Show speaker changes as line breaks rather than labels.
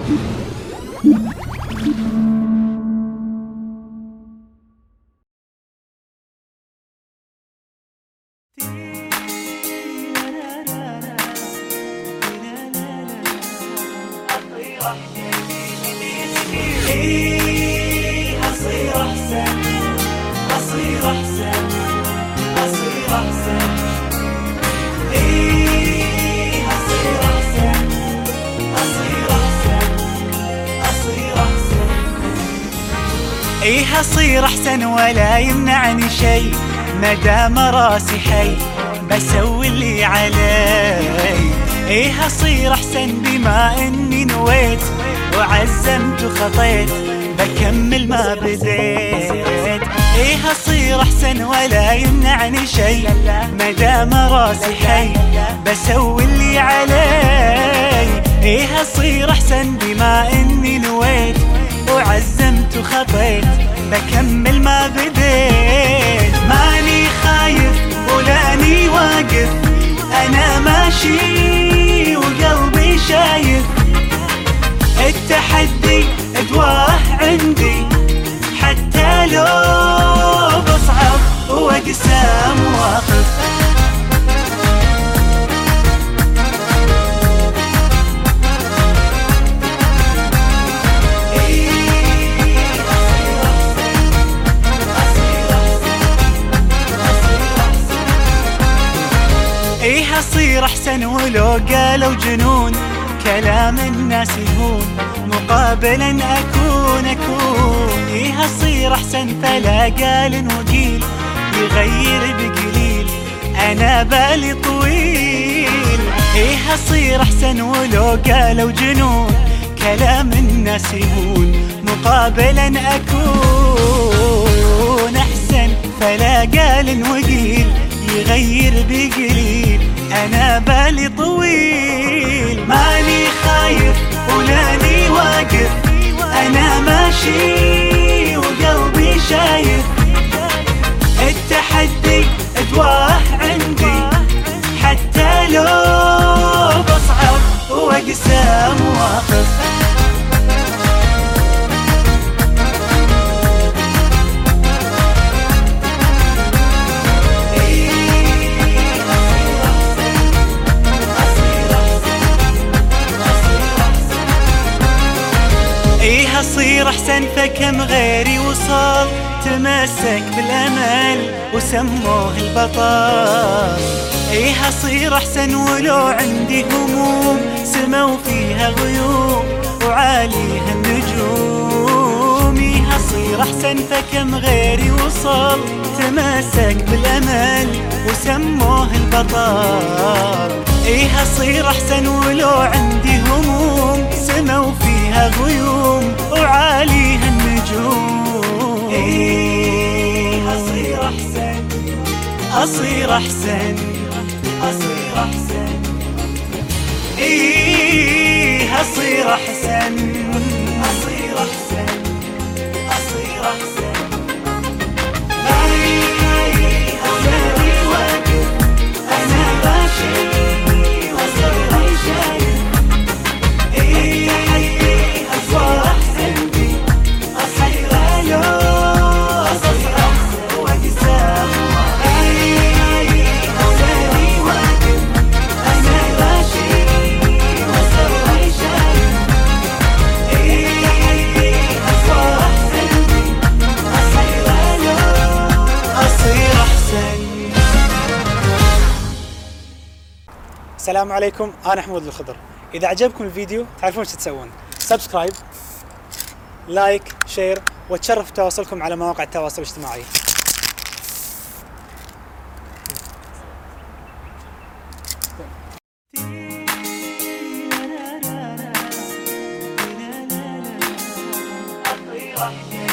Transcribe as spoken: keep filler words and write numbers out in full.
إيه أصير أحسن، أصير أحسن، أصير أحسن. إيه أصير أحسن، أصير أحسن، أصير أحسن. إيه أصير أحسن ولا يمنعني شي، مدام راسي حي بسوي اللي علي. إيه أصير أحسن بما إني نويت وعزمت وخطيت بكمل ما بديت. إيه أصير أحسن ولا يمنعني شي، مدام راسي حي بسوي اللي علي. إيه أصير أحسن بما إني نويت وعزمت وخطيت بكمل ما بديت. ماني خايف ولاني واقف، أنا ماشي وقلبي شايف. التحدي ادواه عندي حتى لو بصعب واقسى مواقف. إيه أصير أحسن ولو قالوا جنون، كلام الناس يهون مقابلا أكون أكون. إيه أصير أحسن فلا قال وقيل يغير بقليل، أنا بالي طويل. إيه أصير أحسن ولو قالوا جنون، كلام الناس يهون مقابلا أكون أحسن فلا قال وقيل يغير بقليل، أنا بالي طويل. ماني خايف ولاني واقف، أنا ماشي وقلبي شايف. التحدي ادواه عندي حتى لو بصعب واقسى مواقف. إيه أصير أحسن فكم غيري وصل تمسك بالأمل وسموه البطل. إيه أصير أحسن ولو عندي هموم سموا فيها غيوم وعاليها النجوم. إيه أصير أحسن فكم غيري وصل تمسك بالأمل وسموه البطل. إيه أصير أحسن ولو عندي هموم سموا فيها غيوم وعاليها النجوم. إيه أصير أحسن، أصير أحسن، أصير أحسن. إيه أصير أحسن، أصير أحسن، أصير أحسن. أنا واقف، أنا ماشي
السلام عليكم، أنا حمود الخضر. إذا عجبكم الفيديو تعرفون ايش تسوون، سبسكرايب، لايك، شير، وتشرف تواصلكم على مواقع التواصل الاجتماعي.
أصير أحسن.